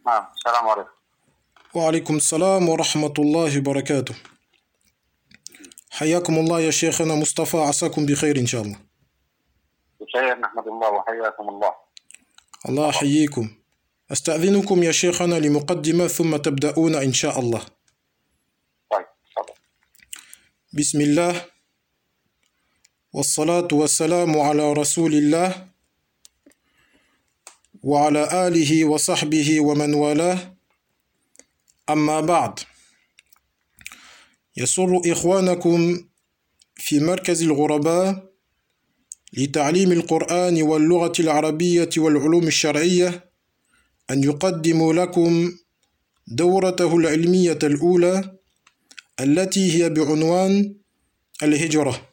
نعم، السلام عليكم. وعليكم السلام ورحمة الله وبركاته. حياكم الله يا شيخنا مصطفى، عساكم بخير إن شاء الله. بخير، نحمد الله وحياكم الله. الله يحييكم. أستأذنكم يا شيخنا لمقدمة ثم تبدأون إن شاء الله. طيب، تفضل. بسم الله والصلاة والسلام على رسول الله وعلى آله وصحبه ومن والاه، أما بعد. يسر إخوانكم في مركز الغرباء لتعليم القرآن واللغة العربية والعلوم الشرعية أن يقدموا لكم دورته العلمية الأولى التي هي بعنوان الهجرة.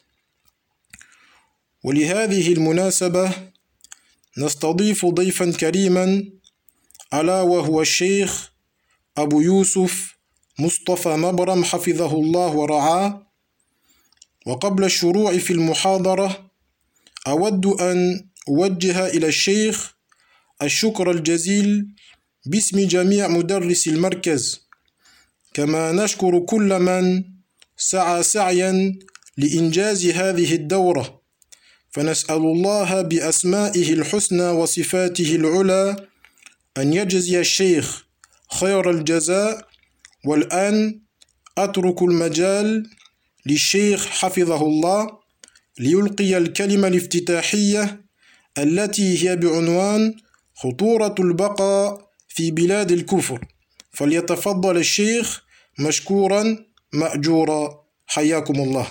ولهذه المناسبة نستضيف ضيفا كريما، ألا وهو الشيخ أبو يوسف مصطفى مبرم حفظه الله ورعاه. وقبل الشروع في المحاضرة أود أن أوجه إلى الشيخ الشكر الجزيل باسم جميع مدرس المركز، كما نشكر كل من سعى سعيا لإنجاز هذه الدورة، فنسأل الله بأسمائه الحسنى وصفاته العلى أن يجزي الشيخ خير الجزاء. والآن أترك المجال للشيخ حفظه الله ليلقي الكلمة الافتتاحية التي هي بعنوان خطورة البقاء في بلاد الكفر. فليتفضل الشيخ مشكورا مأجورا، حياكم الله.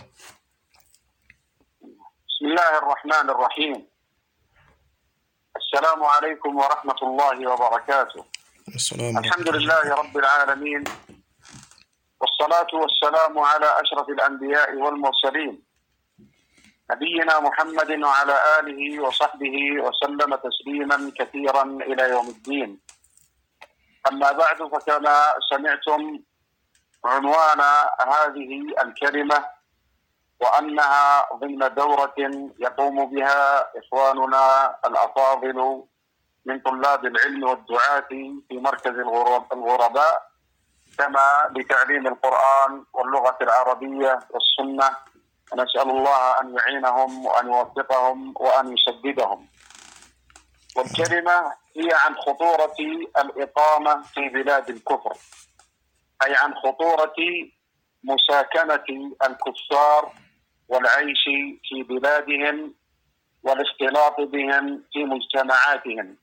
بسم الله الرحمن الرحيم. السلام عليكم ورحمة الله وبركاته. الحمد لله رب العالمين، والصلاة والسلام على أشرف الأنبياء والمرسلين، نبينا محمد وعلى آله وصحبه وسلم تسليما كثيرا إلى يوم الدين. أما بعد، فكما سمعتم عنوان هذه الكلمة، وأنها ضمن دورة يقوم بها إخواننا الأفاضل من طلاب العلم والدعاة في مركز الغرباء، كما لتعليم القرآن واللغة العربية والسنة. ونسأل الله أن يعينهم وأن يوفقهم وأن يسددهم. والكلمة هي عن خطورة الإقامة في بلاد الكفر، أي عن خطورة مساكنة الكفار والعيش في بلادهم والاختلاط بهم في مجتمعاتهم.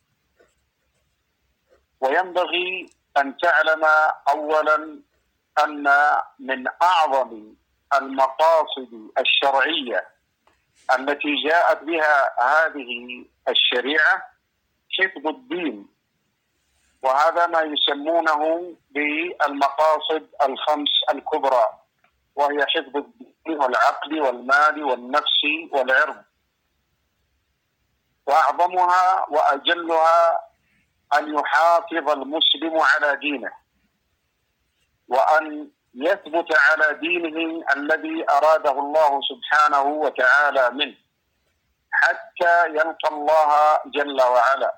وينبغي أن تعلم أولا أن من أعظم المقاصد الشرعية التي جاءت بها هذه الشريعة حفظ الدين، وهذا ما يسمونه بالمقاصد الخمس الكبرى، وهي حفظ الدين والعقل والمال والنفس والعرض. وأعظمها وأجلها أن يحافظ المسلم على دينه، وأن يثبت على دينه الذي أراده الله سبحانه وتعالى منه حتى يلقى الله جل وعلا،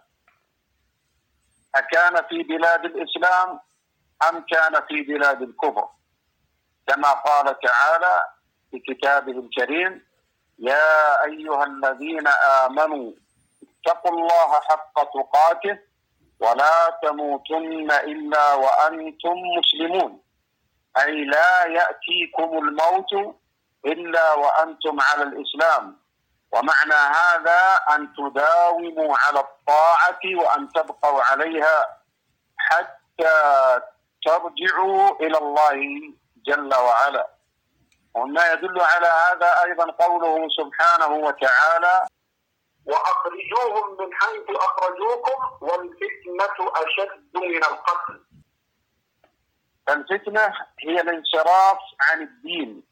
أكان في بلاد الإسلام أم كان في بلاد الكفر، كما قال تعالى في كتابه الكريم: يا أيها الذين آمنوا اتقوا الله حق تقاته ولا تموتن إلا وأنتم مسلمون، أي لا يأتيكم الموت إلا وأنتم على الإسلام. ومعنى هذا أن تداوموا على الطاعة وأن تبقوا عليها حتى ترجعوا إلى الله جل وعلا. وما يدل على هذا أيضا قوله سبحانه وتعالى: وأخرجوهم من حيث أخرجوكم والفتنة أشد من القتل. الفتنة هي الانصراف عن الدين.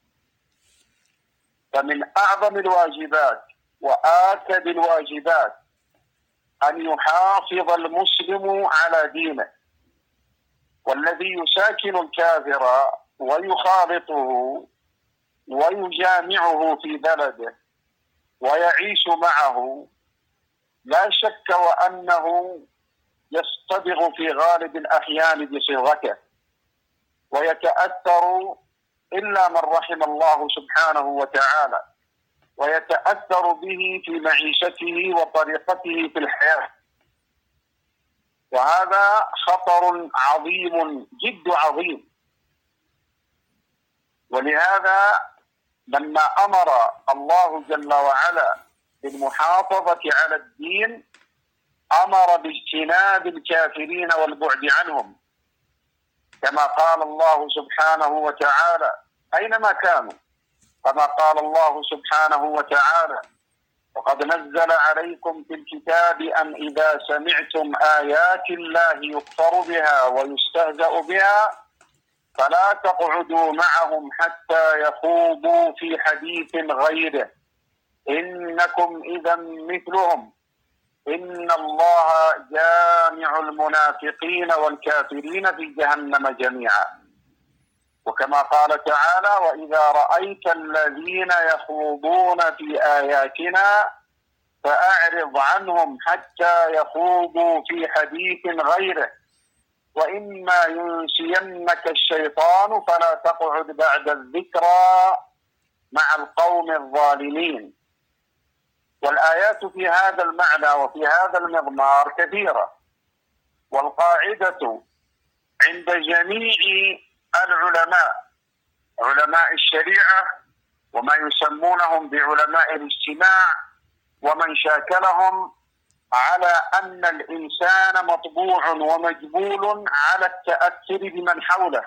فمن أعظم الواجبات وآكد الواجبات أن يحافظ المسلم على دينه. والذي يساكن الكافر ويخالطه ويجامعه في بلده ويعيش معه لا شك وأنه يصطبغ في غالب الأحيان بصيغته ويتأثر إلا من رحم الله سبحانه وتعالى، ويتأثر به في معيشته وطريقته في الحياة. وهذا خطر عظيم جد عظيم. ولهذا لما أمر الله جل وعلا بالمحافظة على الدين أمر باجتناب الكافرين والبعد عنهم، كما قال الله سبحانه وتعالى أينما كانوا، كما قال الله سبحانه وتعالى: وقد نزل عليكم في الكتاب أن إذا سمعتم آيات الله يكفر بها ويستهزأ بها فلا تقعدوا معهم حتى يخوضوا في حديث غيره إنكم إذا مثلهم إن الله جامع المنافقين والكافرين في جهنم جميعا. وكما قال تعالى: وإذا رأيت الذين يخوضون في آياتنا فأعرض عنهم حتى يخوضوا في حديث غيره وإما ينسينك الشيطان فلا تقعد بعد الذكرى مع القوم الظالمين. والآيات في هذا المعنى وفي هذا المضمار كثيرة، والقاعدة عند جميع العلماء، علماء الشريعة وما يسمونهم بعلماء الاجتماع ومن شاكلهم، على أن الإنسان مطبوع ومجبول على التأثر بمن حوله،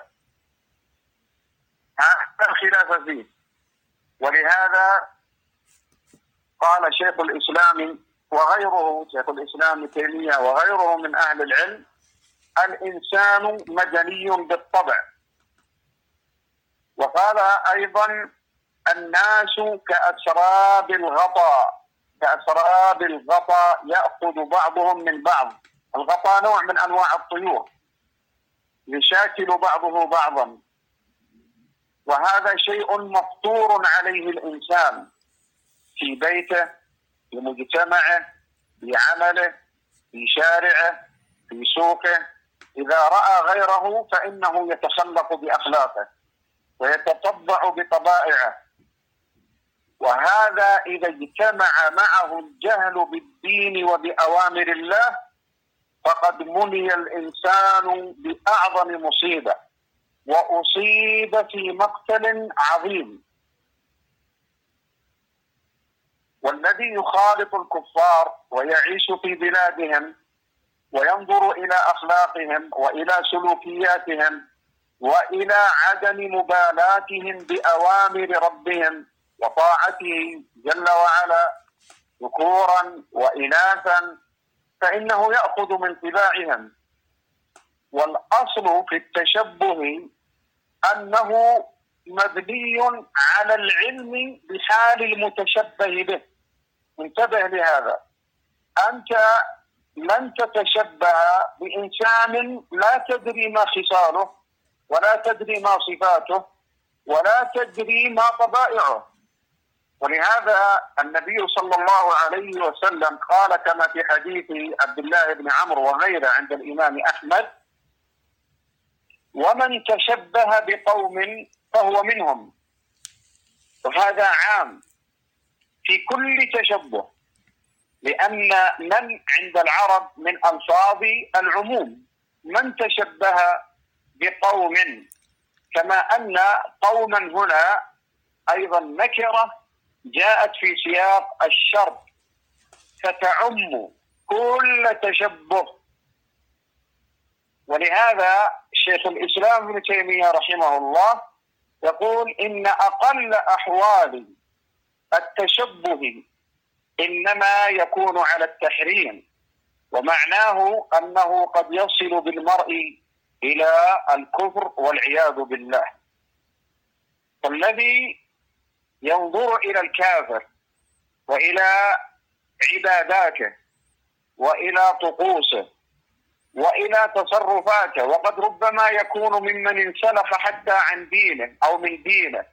هذا الخلاف فيه. ولهذا قال شيخ الإسلام وغيره، شيخ الإسلام ابن تيمية وغيره من أهل العلم: الإنسان مدني بالطبع. وقال أيضا: الناس كأسراب الغطاء، كأسراب الغطاء يأخذ بعضهم من بعض. الغطاء نوع من أنواع الطيور يشاكل بعضه بعضا، وهذا شيء مفطور عليه الإنسان في بيته، في مجتمعه، في عمله، في شارعه، في سوقه. إذا رأى غيره فإنه يتخلق بأخلاقه ويتطبع بطبائعه. وهذا إذا اجتمع معه الجهل بالدين وبأوامر الله فقد مني الإنسان بأعظم مصيبة وأصيب في مقتل عظيم. والذي يخالط الكفار ويعيش في بلادهم وينظر إلى أخلاقهم وإلى سلوكياتهم وإلى عدم مبالاتهم بأوامر ربهم وطاعته جل وعلا ذكورا وإناثا فإنه يأخذ من طباعهم. والأصل في التشبه أنه مبني على العلم بحال المتشبه به. انتبه لهذا، أنت لن تتشبه بإنسان لا تدري ما خصاله ولا تدري ما صفاته ولا تدري ما طبائعه. ولهذا النبي صلى الله عليه وسلم قال كما في حديث عبد الله بن عمرو وغيره عند الإمام أحمد: ومن تشبه بقوم فهو منهم. وهذا عام في كل تشبه، لأن من عند العرب من ألفاظ العموم، من تشبه بقوم، كما أن قوما هنا أيضا نكرة جاءت في سياق الشرط فتعم كل تشبه. ولهذا شيخ الإسلام ابن تيمية رحمه الله يقول: إن أقل أحوال التشبه إنما يكون على التحريم، ومعناه أنه قد يصل بالمرء إلى الكفر والعياذ بالله. فالذي ينظر إلى الكافر وإلى عباداته وإلى طقوسه وإلى تصرفاته، وقد ربما يكون ممن انسلخ حتى عن دينه أو من دينه،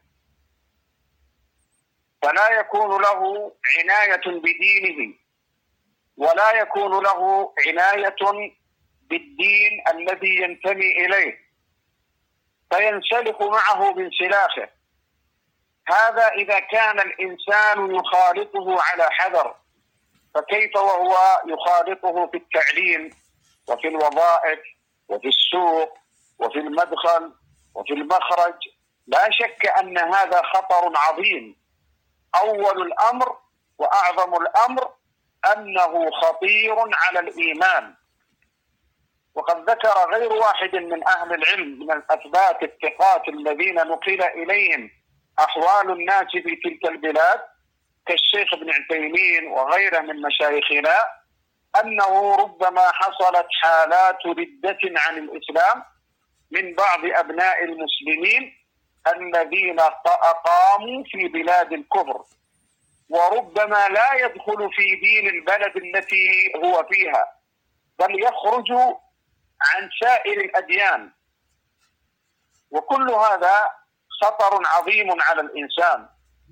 فلا يكون له عناية بدينه ولا يكون له عناية بالدين الذي ينتمي إليه فينسلخ معه بانسلاخه. هذا إذا كان الإنسان يخالطه على حذر، فكيف وهو يخالطه في التعليم وفي الوظائف وفي السوق وفي المدخل وفي المخرج؟ لا شك أن هذا خطر عظيم. أول الأمر وأعظم الأمر أنه خطير على الإيمان. وقد ذكر غير واحد من أهل العلم من الأثبات الثقات الذين نقل إليهم أحوال الناس في تلك البلاد كالشيخ ابن عثيمين وغيره من مشايخنا أنه ربما حصلت حالات ردة عن الإسلام من بعض أبناء المسلمين الذين أقاموا في بلاد الكفر، وربما لا يدخل في دين البلد التي هو فيها، بل يخرج عن سائر الأديان. وكل هذا خطر عظيم على الإنسان،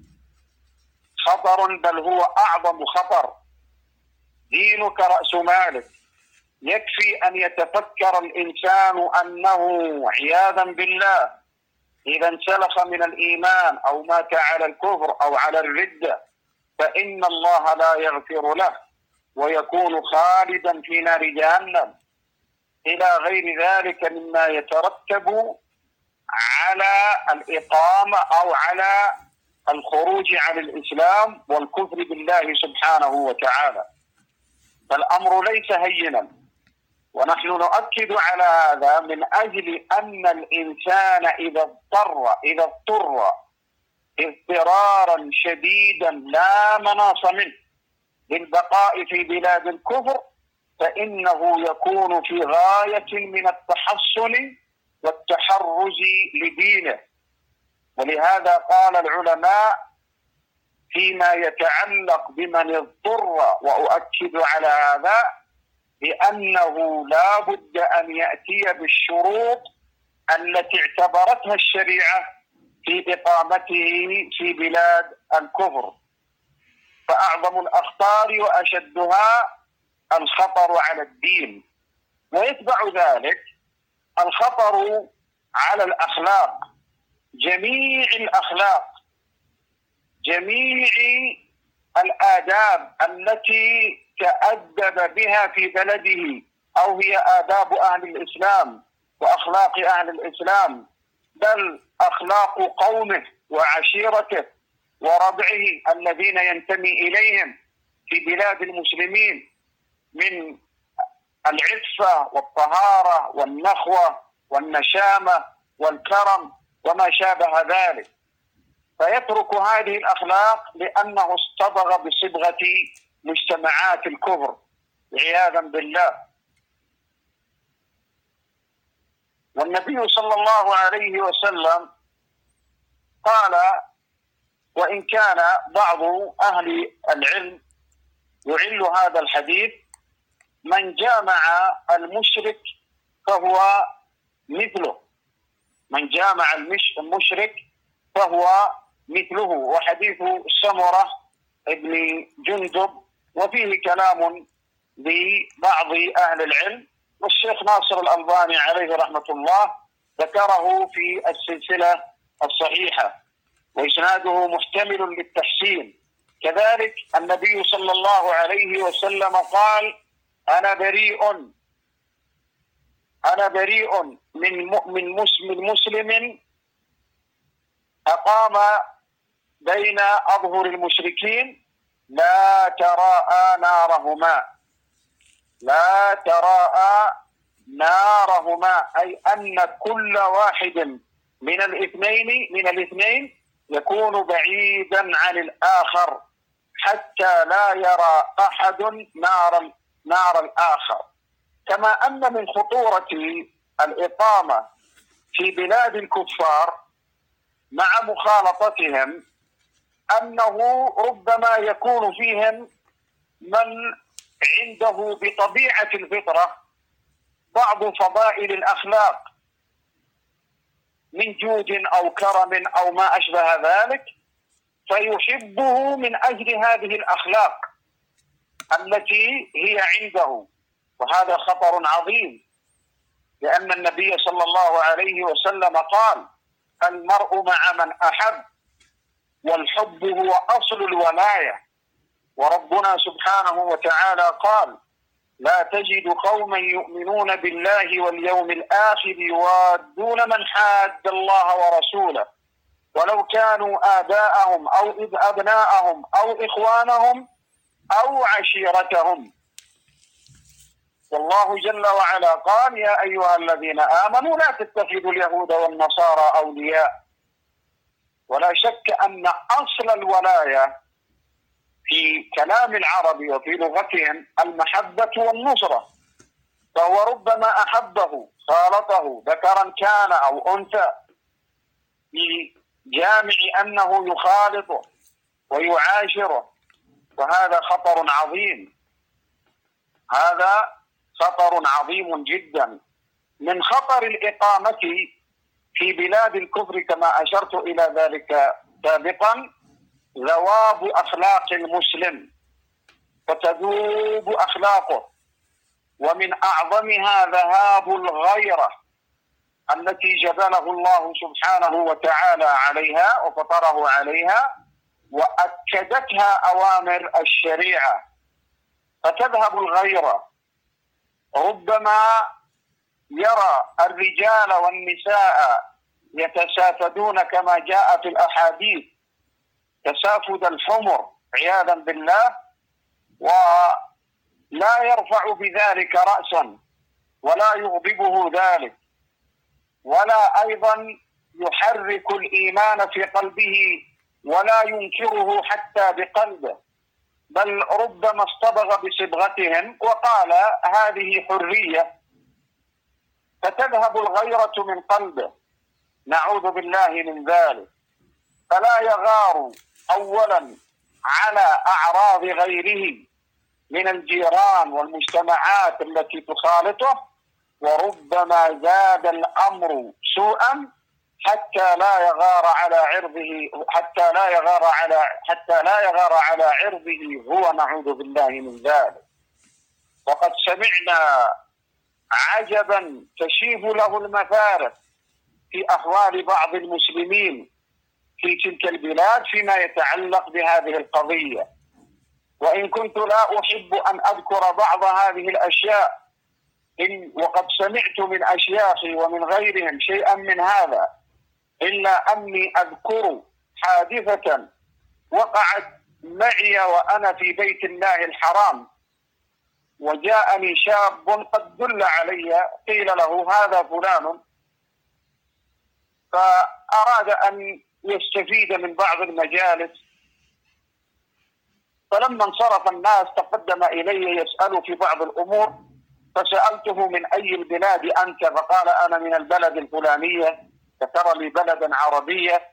خطر بل هو أعظم خطر. دينك رأس مالك. يكفي أن يتفكر الإنسان أنه عياذا بالله إذا انسلخ من الإيمان أو مات على الكفر أو على الردة فإن الله لا يغفر له ويكون خالدا في نار جهنم، إلى غير ذلك مما يترتب على الإقامة أو على الخروج عن الإسلام والكفر بالله سبحانه وتعالى. فالأمر ليس هينا، ونحن نؤكد على هذا من أجل أن الإنسان إذا اضطر اضطرارا شديدا لا مناص منه للبقاء في بلاد الكفر فإنه يكون في غاية من التحصن والتحرز لدينه. ولهذا قال العلماء فيما يتعلق بمن اضطر، وأؤكد على هذا، بأنه لا بد أن يأتي بالشروط التي اعتبرتها الشريعة في إقامته في بلاد الكفر. فأعظم الأخطار وأشدها الخطر على الدين، ويتبع ذلك الخطر على الأخلاق، جميع الأخلاق، جميع الآداب التي تأدب بها في بلده أو هي آداب أهل الإسلام وأخلاق أهل الإسلام، بل أخلاق قومه وعشيرته وربعه الذين ينتمي إليهم في بلاد المسلمين من العفة والطهارة والنخوة والنشامة والكرم وما شابه ذلك، فيترك هذه الأخلاق لأنه اصطبغ بصبغة مجتمعات الكفر عياذا بالله. والنبي صلى الله عليه وسلم قال، وإن كان بعض أهل العلم يعل هذا الحديث: من جامع المشرك فهو مثله، من جامع المشرك فهو مثله، وحديث سمرة ابن جندب، وفيه كلام لبعض أهل العلم، والشيخ ناصر الألباني عليه رحمة الله ذكره في السلسلة الصحيحة وإسناده محتمل للتحسين. كذلك النبي صلى الله عليه وسلم قال: أنا بريء من مسلم أقام بين أظهر المشركين لا تراءى نارهما، أي أن كل واحد من الاثنين يكون بعيدا عن الآخر حتى لا يرى أحد نار الآخر. كما أن من خطورة الإقامة في بلاد الكفار مع مخالطتهم أنه ربما يكون فيهم من عنده بطبيعة الفطرة بعض فضائل الأخلاق من جود أو كرم أو ما أشبه ذلك، فيحبه من أجل هذه الأخلاق التي هي عنده، وهذا خطر عظيم. لأن النبي صلى الله عليه وسلم قال: المرء مع من أحب، والحب هو أصل الولاية. وربنا سبحانه وتعالى قال: لا تجد قوما يؤمنون بالله واليوم الآخر يوادون من حاد الله ورسوله ولو كانوا آباءهم أو أبناءهم أو إخوانهم أو عشيرتهم. والله جل وعلا قال: يا أيها الذين آمنوا لا تتخذوا اليهود والنصارى أولياء. ولا شك أن أصل الولاية في كلام العرب وفي لغتهم المحبة والنصرة، فهو ربما أحبه خالطه ذكرا كان أو أنثى، بجامع أنه يخالطه ويعاشره، وهذا خطر عظيم. هذا خطر عظيم جدا. من خطر الإقامة في بلاد الكفر كما أشرت إلى ذلك سابقا ذواب أخلاق المسلم، فتذوب أخلاقه، ومن أعظمها ذهاب الغيرة التي جبله الله سبحانه وتعالى عليها وفطره عليها وأكدتها أوامر الشريعة، فتذهب الغيرة. ربما يرى الرجال والنساء يتسافدون كما جاء في الأحاديث تسافد الحمر عياذا بالله، ولا يرفع بذلك رأسا ولا يغضبه ذلك، ولا أيضا يحرك الإيمان في قلبه ولا ينكره حتى بقلبه، بل ربما اصطبغ بصبغتهم وقال هذه حرية، فتذهب الغيرة من قلبه، نعوذ بالله من ذلك. فلا يغار أولا على أعراض غيره من الجيران والمجتمعات التي تخالطه، وربما زاد الأمر سوءا حتى لا يغار على عرضه، حتى لا يغار على عرضه هو، نعوذ بالله من ذلك. وقد سمعنا عجبا تشيب له المفارق في أحوال بعض المسلمين في تلك البلاد فيما يتعلق بهذه القضية، وإن كنت لا أحب أن أذكر بعض هذه الأشياء، وقد سمعت من أشياخي ومن غيرهم شيئا من هذا، إلا أني أذكر حادثة وقعت معي وأنا في بيت الله الحرام، وجاءني شاب قد دل علي، قيل له هذا فلان، فأراد أن يستفيد من بعض المجالس، فلما انصرف الناس تقدم إلي يسأل في بعض الأمور، فسألته من أي البلاد أنت؟ فقال أنا من البلد الفلانية، ذكر لي بلدا عربية،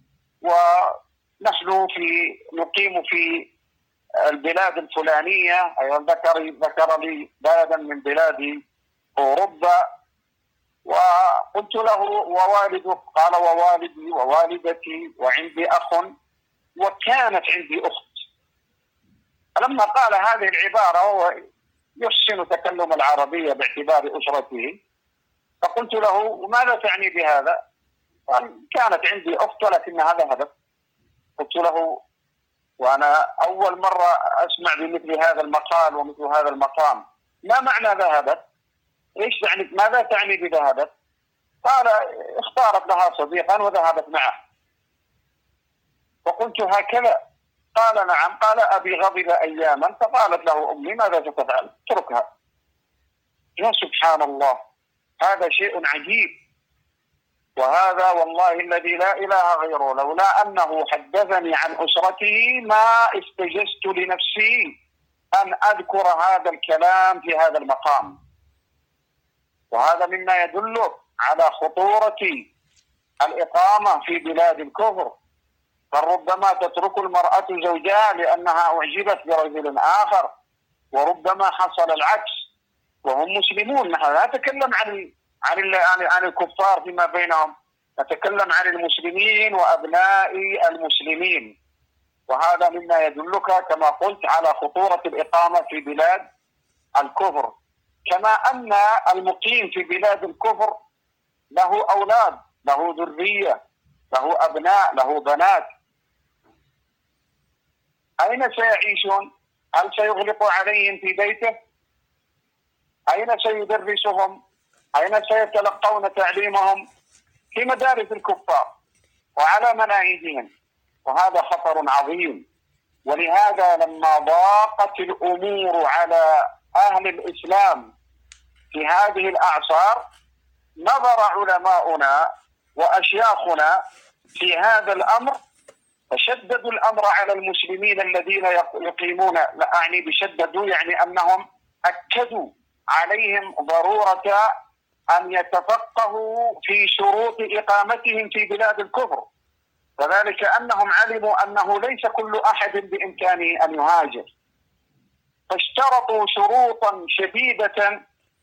ونحن نقيم في البلاد الفلانية، أيضا ذكر لي بلدا من بلاد أوروبا. وقلت له ووالدك؟ قال ووالدي ووالدتي وعندي أخ وكانت عندي أخت. فلما قال هذه العبارة وهو يحسن تكلم العربية باعتبار أسرته، فقلت له ماذا تعني بهذا؟ قال كانت عندي أخت ولكنها ذهبت. قلت له وأنا أول مرة أسمع بمثل هذا المقال ومثل هذا المقام، ما معنى ذهبت؟ إيش يعني؟ ماذا تعني بذهبت؟ قال اختارت لها صديقا وذهبت معه. فقلت هكذا؟ قال نعم. قال أبي غضب أياما فقالت له أمي ماذا ستفعل؟ اتركها. يا سبحان الله، هذا شيء عجيب، وهذا والله الذي لا إله غيره لولا أنه حدثني عن أسرته ما استجزت لنفسي أن أذكر هذا الكلام في هذا المقام. وهذا مما يدل على خطورة الإقامة في بلاد الكفر، فربما تترك المرأة زوجها لأنها أعجبت برجل آخر، وربما حصل العكس وهم مسلمون. نحن لا نتكلم عن الكفار فيما بينهم، نتكلم عن المسلمين وأبناء المسلمين. وهذا مما يدلك كما قلت على خطورة الإقامة في بلاد الكفر. كما أن المقيم في بلاد الكفر له أولاد، له ذرية، له أبناء، له بنات، أين سيعيشون؟ هل سيغلق عليهم في بيته؟ أين سيدرسهم؟ أين سيتلقون تعليمهم؟ في مدارس الكفار وعلى مناهجهم، وهذا خطر عظيم. ولهذا لما ضاقت الأمور على أهل الإسلام في هذه الأعصار نظر علماؤنا وأشياخنا في هذا الأمر، فشددوا الأمر على المسلمين الذين يقيمون، لا أعني بشددوا يعني أنهم أكدوا عليهم ضرورة أن يتفقهوا في شروط إقامتهم في بلاد الكفر، وذلك أنهم علموا أنه ليس كل أحد بإمكانه أن يهاجر، فاشترطوا شروطا شديدة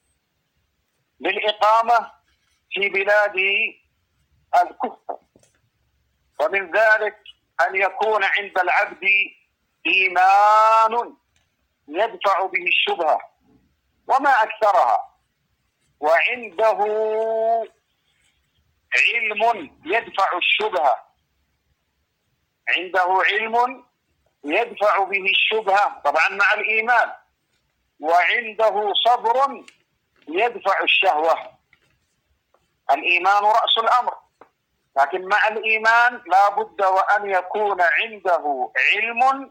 للإقامة في بلاد الكفر، ومن ذلك أن يكون عند العبد إيمان يدفع به الشبهة وما أكثرها، وعنده علم يدفع الشبهة، عنده علم يدفع به الشبهة طبعا مع الإيمان، وعنده صبر يدفع الشهوة. الإيمان رأس الأمر، لكن مع الإيمان لا بد وأن يكون عنده علم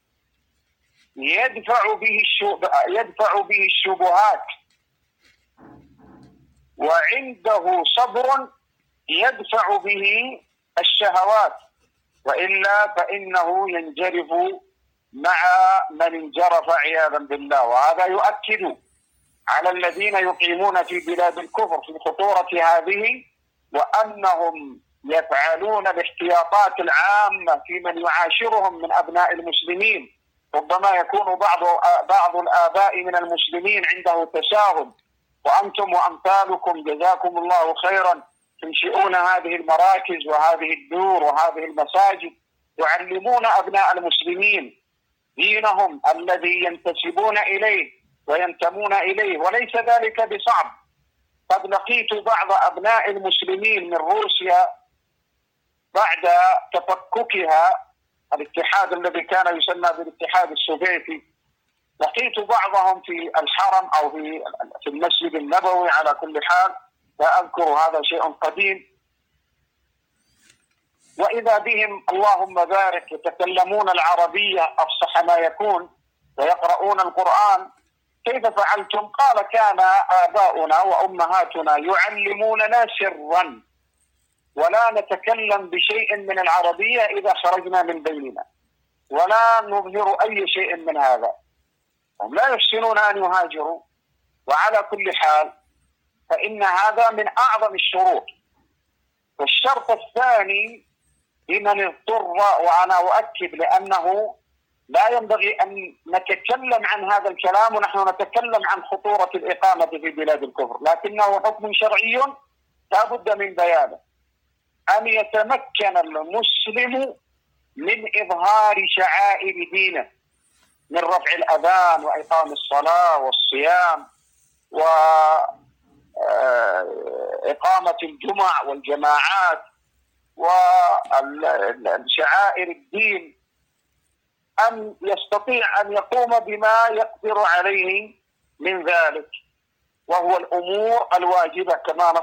يدفع به الشبهات، وعنده صبر يدفع به الشهوات، وإلا فإنه ينجرف مع من انجرف عياذا بالله. وهذا يؤكد على الذين يقيمون في بلاد الكفر في خطورة هذه، وأنهم يفعلون الاحتياطات العامة في من يعاشرهم من أبناء المسلمين. ربما يكون بعض الآباء من المسلمين عنده تساهل، وأنتم وأمثالكم جزاكم الله خيرا تنشئون هذه المراكز وهذه الدور وهذه المساجد، يعلمون أبناء المسلمين دينهم الذي ينتسبون إليه وينتمون إليه، وليس ذلك بصعب. قد لقيت بعض أبناء المسلمين من روسيا بعد تفككها، الاتحاد الذي كان يسمى بالاتحاد السوفيتي، لقيت بعضهم في الحرم أو في المسجد النبوي، على كل حال لا أذكر، هذا شيء قديم، وإذا بهم اللهم بارك يتكلمون العربية أفصح ما يكون ويقرؤون القرآن. كيف فعلتم؟ قال كان آباؤنا وأمهاتنا يعلموننا سرا، ولا نتكلم بشيء من العربية إذا خرجنا من بيننا، ولا نظهر أي شيء من هذا. هم لا يحسنون أن يهاجروا، وعلى كل حال فإن هذا من أعظم الشروط. والشرط الثاني لمن اضطر، وأنا أؤكد لأنه لا ينبغي أن نتكلم عن هذا الكلام ونحن نتكلم عن خطورة الإقامة في بلاد الكفر، لكنه حكم شرعي لا بد من بيانه، أن يتمكن المسلم من إظهار شعائر دينه، من رفع الأذان وإقام الصلاة والصيام وإقامة الجمع والجماعات وشعائر الدين، أن يستطيع أن يقوم بما يقدر عليه من ذلك، وهو الأمور الواجبة كما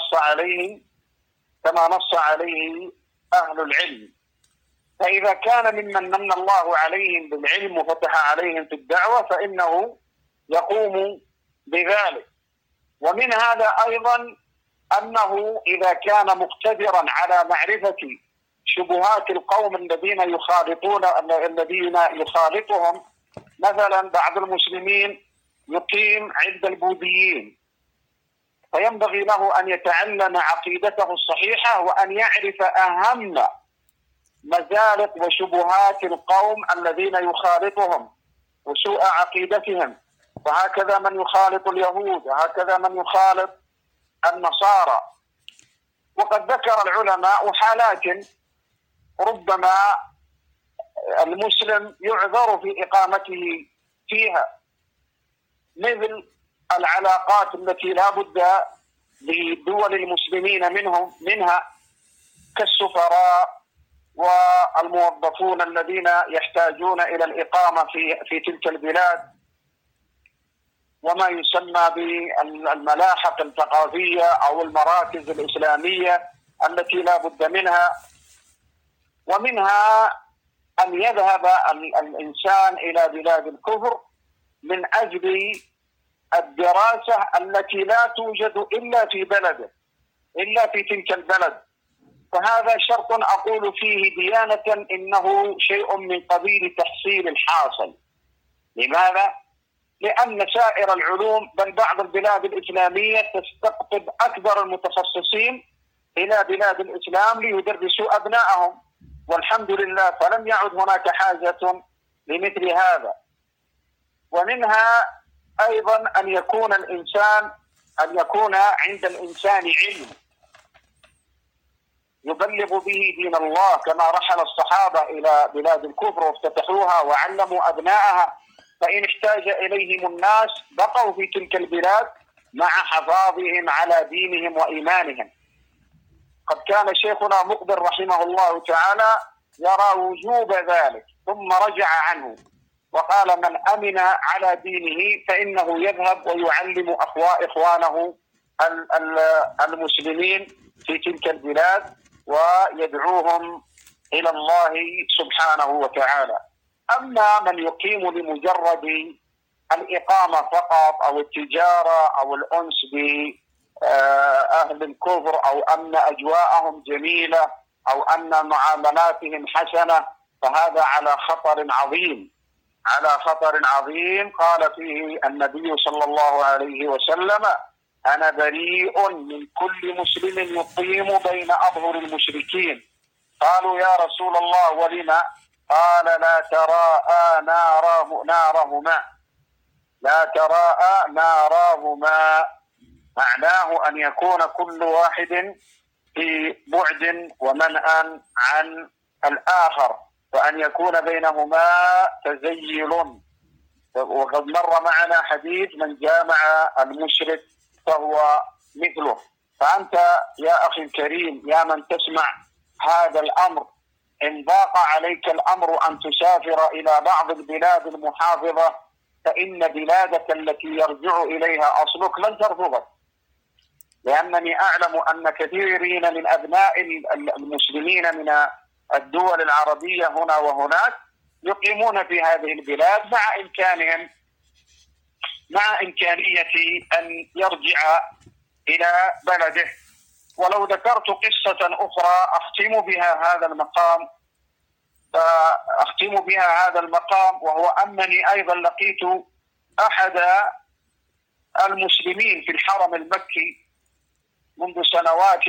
نص عليه أهل العلم. فإذا كان ممن من الله عليهم بالعلم وفتح عليهم في الدعوة فإنه يقوم بذلك. ومن هذا أيضا أنه إذا كان مقتدرا على معرفة شبهات القوم الذين يخالطهم، مثلا بعض المسلمين يقيم عند البوذيين، فينبغي له أن يتعلم عقيدته الصحيحة وأن يعرف أهم مزالق وشبهات القوم الذين يخالطهم وسوء عقيدتهم، وهكذا من يخالط اليهود، وهكذا من يخالط النصارى. وقد ذكر العلماء حالات ربما المسلم يعذر في إقامته فيها، مثل العلاقات التي لا بد لدول المسلمين منها كالسفراء والموظفون الذين يحتاجون إلى الإقامة في تلك البلاد، وما يسمى بالملاحق الثقافية أو المراكز الإسلامية التي لا بد منها. ومنها أن يذهب الإنسان إلى بلاد الكفر من أجل الدراسة التي لا توجد إلا في بلده، إلا في تلك البلد. فهذا شرط أقول فيه ديانة إنه شيء من قبيل تحصيل الحاصل. لماذا؟ لأن سائر العلوم بل بعض البلاد الإسلامية تستقطب أكبر المتخصصين إلى بلاد الإسلام ليدرسوا أبنائهم، والحمد لله، فلم يعد هناك حاجة لمثل هذا. ومنها أيضا أن يكون عند الإنسان علم يبلغ به دين الله، كما رحل الصحابة إلى بلاد الكفر وافتتحوها وعلموا أبنائها، فإن احتاج إليهم الناس بقوا في تلك البلاد مع حفاظهم على دينهم وإيمانهم. قد كان شيخنا مقبل رحمه الله تعالى يرى وجوب ذلك ثم رجع عنه وقال: من أمن على دينه فإنه يذهب ويعلم إخوانه المسلمين في تلك البلاد ويدعوهم إلى الله سبحانه وتعالى. أما من يقيم لمجرد الإقامة فقط أو التجارة أو الأنس بأهل الكفر أو أن أجواءهم جميلة أو أن معاملاتهم حسنة، فهذا على خطر عظيم قال فيه النبي صلى الله عليه وسلم: أنا بريء من كل مسلم يقيم بين أظهر المشركين. قالوا: يا رسول الله ولما؟ قال: لا تراءى ناراهما، معناه أن يكون كل واحد في بعد ومنأى عن الآخر، وأن يكون بينهما تزيل. وقد مر معنا حديث: من جامع المشرك فهو مثله. فأنت يا أخي الكريم، يا من تسمع هذا الأمر، إن ضاق عليك الأمر أن تسافر إلى بعض البلاد المحافظة، فإن بلادك التي يرجع إليها أصلك لن ترفضك، لأنني أعلم أن كثيرين من أبناء المسلمين من الدول العربية هنا وهناك يقيمون في هذه البلاد مع إمكانية أن يرجع إلى بلده. ولو ذكرت قصة أخرى أختم بها هذا المقام، وهو أنني أيضا لقيت أحد المسلمين في الحرم المكي منذ سنوات،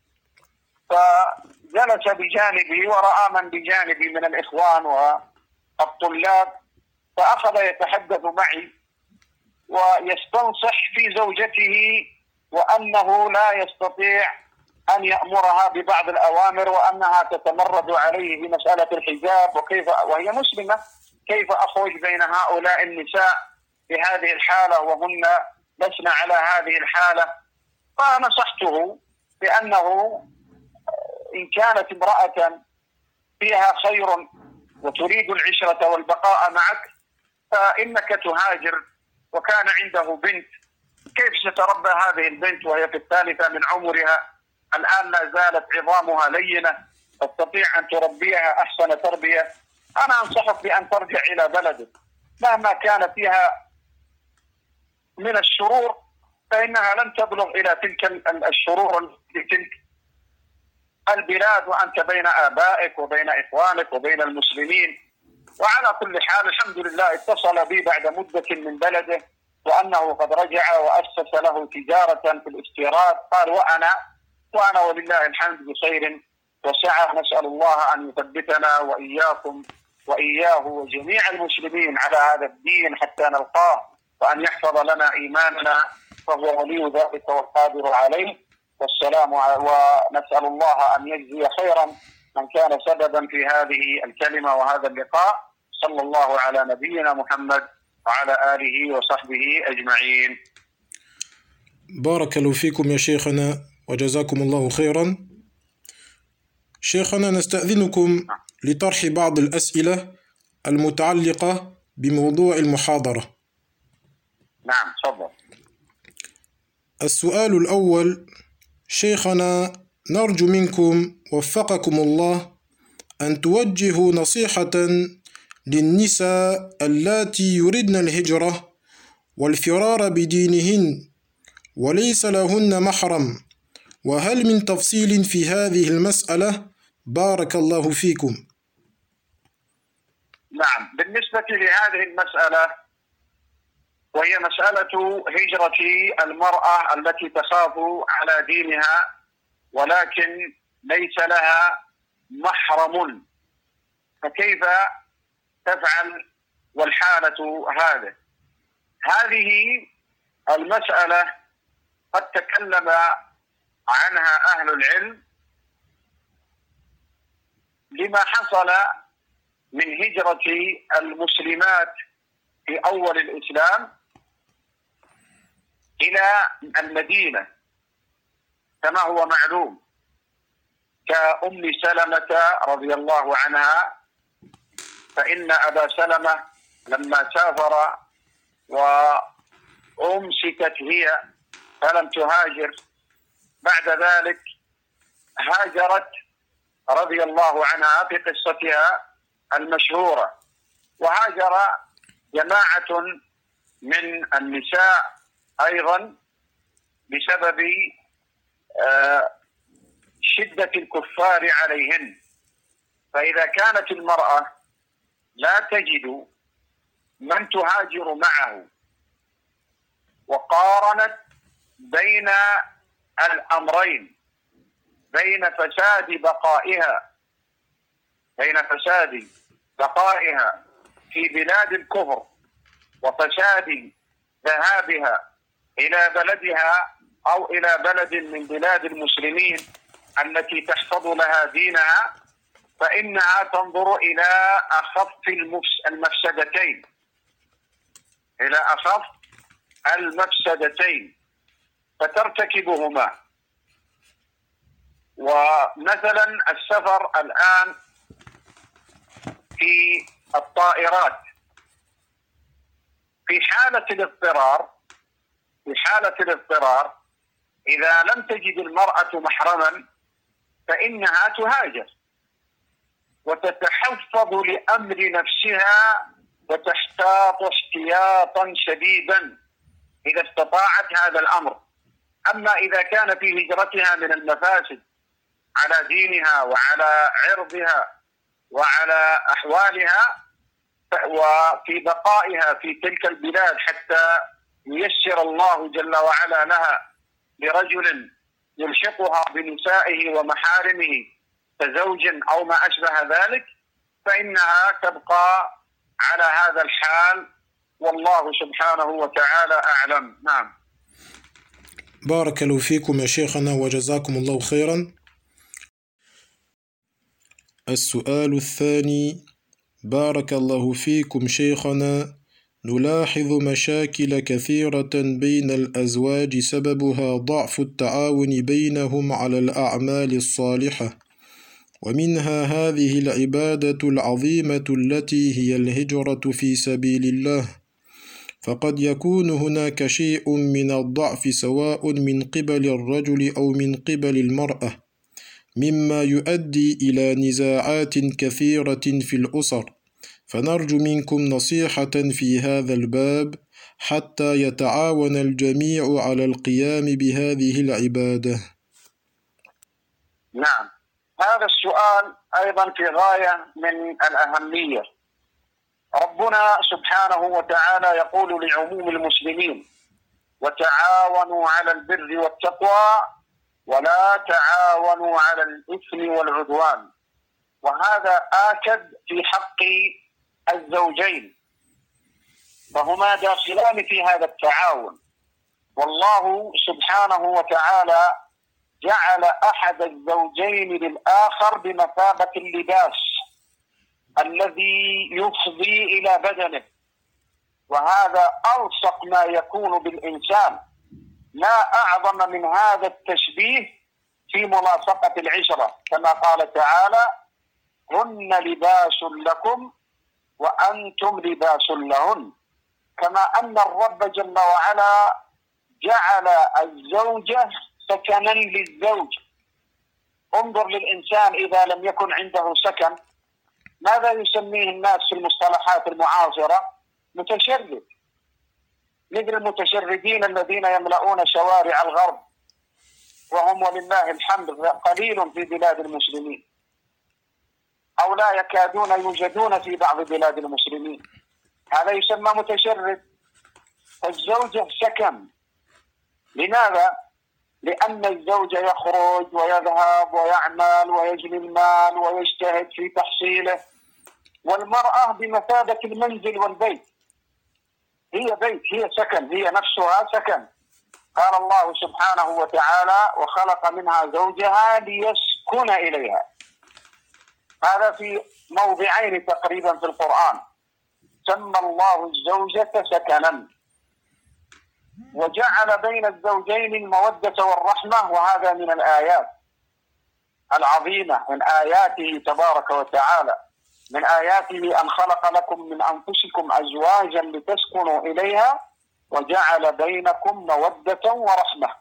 فجلس بجانبي ورأى من بجانبي من الإخوان والطلاب، فأخذ يتحدث معي ويستنصح في زوجته وأنه لا يستطيع أن يأمرها ببعض الأوامر، وأنها تتمرد عليه في مسألة الحجاب، وهي مسلمة، كيف أخرج بين هؤلاء النساء في هذه الحالة وهن لسن على هذه الحالة. فنصحته بأنه إن كانت امرأة فيها خير وتريد العشرة والبقاء معك فإنك تهاجر. وكان عنده بنت، كيف ستربى هذه البنت وهي في الثالثة من عمرها؟ الآن لا زالت عظامها لينة، تستطيع أن تربيها أحسن تربية. أنا أنصحك بأن ترجع إلى بلدك مهما كان فيها من الشرور، فإنها لن تبلغ إلى تلك الشرور في تلك البلاد، وأنت بين آبائك وبين إخوانك وبين المسلمين. وعلى كل حال الحمد لله اتصل بي بعد مدة من بلده وأنه قد رجع وأسس له تجارة في الاستيراد. قال: وأنا ولله الحمد بخير وسعة. نسأل الله أن يثبتنا وإياكم وإياه وجميع المسلمين على هذا الدين حتى نلقاه، وأن يحفظ لنا إيماننا، فهو ولي ذلك والقادر عليه. ونسأل الله أن يجزي خيرا من كان سببا في هذه الكلمة وهذا اللقاء. صلى الله على نبينا محمد وعلى آله وصحبه أجمعين. بارك الله فيكم يا شيخنا وجزاكم الله خيرا. شيخنا نستأذنكم لطرح بعض الأسئلة المتعلقة بموضوع المحاضرة. نعم تفضل. السؤال الأول: شيخنا نرجو منكم وفقكم الله أن توجهوا نصيحة للنساء اللاتي يردن الهجرة والفرار بدينهن وليس لهن محرم، وهل من تفصيل في هذه المسألة؟ بارك الله فيكم. نعم، بالنسبة لهذه المسألة وهي مسألة هجرة المرأة التي تخاف على دينها ولكن ليس لها محرم، فكيف تفعل والحالة هذه المسألة قد تكلم عنها أهل العلم لما حصل من هجرة المسلمات في أول الإسلام إلى المدينة كما هو معلوم، كأم سلمة رضي الله عنها، فإن أبا سلمة لما سافر وأمسكت هي فلم تهاجر، بعد ذلك هاجرت رضي الله عنها في قصتها المشهورة، وهاجر جماعة من النساء أيضا بسبب شدة الكفار عليهن. فإذا كانت المرأة لا تجد من تهاجر معه وقارنت بين الأمرين، بين فساد بقائها في بلاد الكفر وفساد ذهابها إلى بلدها أو إلى بلد من بلاد المسلمين التي تحفظ لها دينها، فإنها تنظر إلى أخف المفسدتين فترتكبهما. ومثلا السفر الآن في الطائرات في حالة الاضطرار إذا لم تجد المرأة محرما فإنها تهاجر وتتحفظ لأمر نفسها وتحتاط احتياطا شديدا إذا استطاعت هذا الأمر. أما إذا كان في هجرتها من المفاسد على دينها وعلى عرضها وعلى أحوالها وفي بقائها في تلك البلاد حتى ييسر الله جل وعلا لها برجل يلحقها بنسائه ومحارمه كزوج أو ما أشبه ذلك، فإنها تبقى على هذا الحال، والله سبحانه وتعالى أعلم. نعم. بارك الله فيكم يا شيخنا وجزاكم الله خيرا. السؤال الثاني: بارك الله فيكم شيخنا، نلاحظ مشاكل كثيرة بين الأزواج سببها ضعف التعاون بينهم على الأعمال الصالحة، ومنها هذه العبادة العظيمة التي هي الهجرة في سبيل الله، فقد يكون هناك شيء من الضعف سواء من قبل الرجل أو من قبل المرأة، مما يؤدي إلى نزاعات كثيرة في الأسر، فنرجو منكم نصيحة في هذا الباب حتى يتعاون الجميع على القيام بهذه العبادة. نعم، هذا السؤال أيضا في غاية من الأهمية. ربنا سبحانه وتعالى يقول لعموم المسلمين: وتعاونوا على البر والتقوى ولا تعاونوا على الإثم والعدوان، وهذا آكد في حق الزوجين، فهما داخلان في هذا التعاون. والله سبحانه وتعالى جعل أحد الزوجين للآخر بمثابة اللباس الذي يفضي إلى بدنه، وهذا ألصق ما يكون بالإنسان، لا أعظم من هذا التشبيه في ملاصقة العشرة، كما قال تعالى: هن لباس لكم وأنتم لباس لهن. كما أن الرب جل وعلا جعل الزوجة سكنا للزوج. انظر للإنسان إذا لم يكن عنده سكن ماذا يسميه الناس في المصطلحات المعاصرة؟ متشرد، مثل المتشردين الذين يملؤون شوارع الغرب، وهم ولله الحمد قليل في بلاد المسلمين، أو لا يكادون يوجدون في بعض بلاد المسلمين. هذا يسمى متشرد. الزوجة سكن. لماذا؟ لأن الزوج يخرج ويذهب ويعمل ويجني المال ويجتهد في تحصيله، والمرأة بمثابة المنزل والبيت، هي بيت، هي سكن، هي نفسها سكن. قال الله سبحانه وتعالى: وخلق منها زوجها ليسكن إليها. هذا في موضعين تقريبا في القرآن سمى الله الزوجة سكنا، وجعل بين الزوجين المودة والرحمة، وهذا من الآيات العظيمة، من آياته تبارك وتعالى. من آياته أن خلق لكم من أنفسكم أزواجا لتسكنوا إليها وجعل بينكم مودة ورحمة.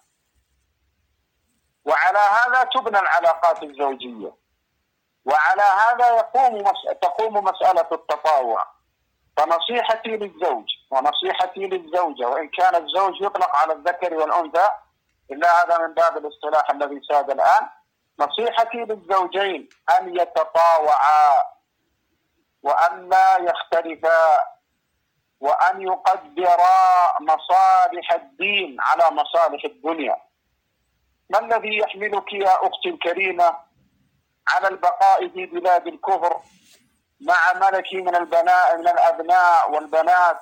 وعلى هذا تبنى العلاقات الزوجية، وعلى هذا تقوم مسألة التطاوع. فنصيحتي للزوج ونصيحتي للزوجة، وإن كان الزوج يطلق على الذكر والأنثى إلا هذا من باب الاصطلاح الذي ساد الآن، نصيحتي للزوجين أن يتطاوعا وأن لا يختلفا، وأن يقدرا مصالح الدين على مصالح الدنيا. ما الذي يحملك يا أختي الكريمة على البقاء في بلاد الكفر مع ملك من الأبناء والبنات،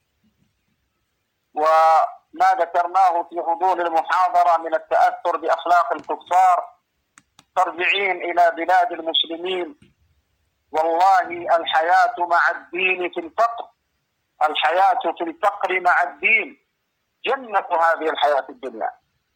وما ذكرناه في حضور المحاضرة من التأثر بأخلاق الكفار، ترجعين إلى بلاد المسلمين؟ والله الحياة مع الدين في الفقر، الحياة في الفقر مع الدين جنة هذه الحياة الدنيا.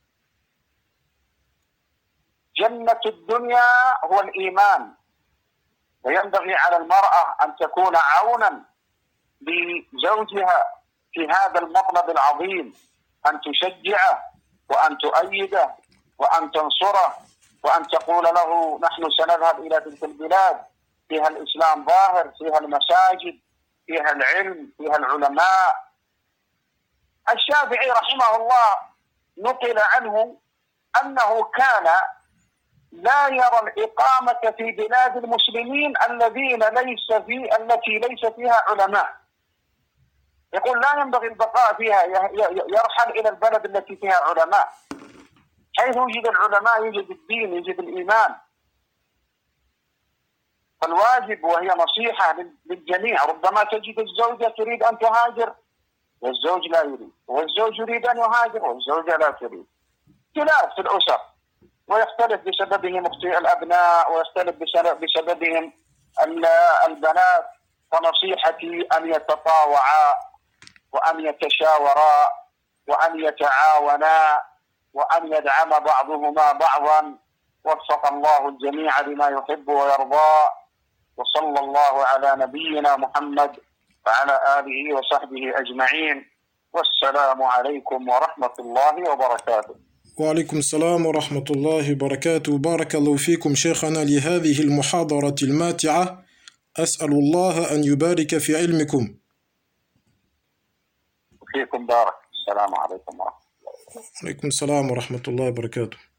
جنة الدنيا هو الإيمان، وينبغي على المرأة أن تكون عونا لزوجها في هذا المطلب العظيم، أن تشجعه وأن تؤيده وأن تنصره، وأن تقول له: نحن سنذهب إلى تلك البلاد، فيها الإسلام ظاهر، فيها المساجد، فيها العلم، فيها العلماء. الشافعي رحمه الله نقل عنه أنه كان لا يرى الإقامة في بلاد المسلمين التي ليس فيها علماء. يقول: لا ينبغي البقاء فيها، يرحل إلى البلد التي فيها علماء. حيث يوجد العلماء يوجد الدين، يوجد الإيمان. فالواجب، وهي نصيحة للجميع، ربما تجد الزوجة تريد أن تهاجر والزوج لا يريد، والزوج يريد أن يهاجر والزوجة لا تريد. اختلاف في الأسر، ويختلف بسببهم الأبناء، ويختلف بسببهم البنات. فنصيحتي أن يتطاوعا وأن يتشاورا وأن يتعاونا وأن يدعم بعضهما بعضا. وفق الله الجميع لما يحب ويرضى، وصلى الله على نبينا محمد وعلى آله وصحبه أجمعين. والسلام عليكم ورحمة الله وبركاته. وعليكم السلام ورحمة الله وبركاته. بارك الله فيكم شيخنا لهذه المحاضرة الماتعة. أسأل الله أن يبارك في علمكم. فيكم بارك. السلام عليكم ورحمة الله. وعليكم السلام ورحمة الله وبركاته.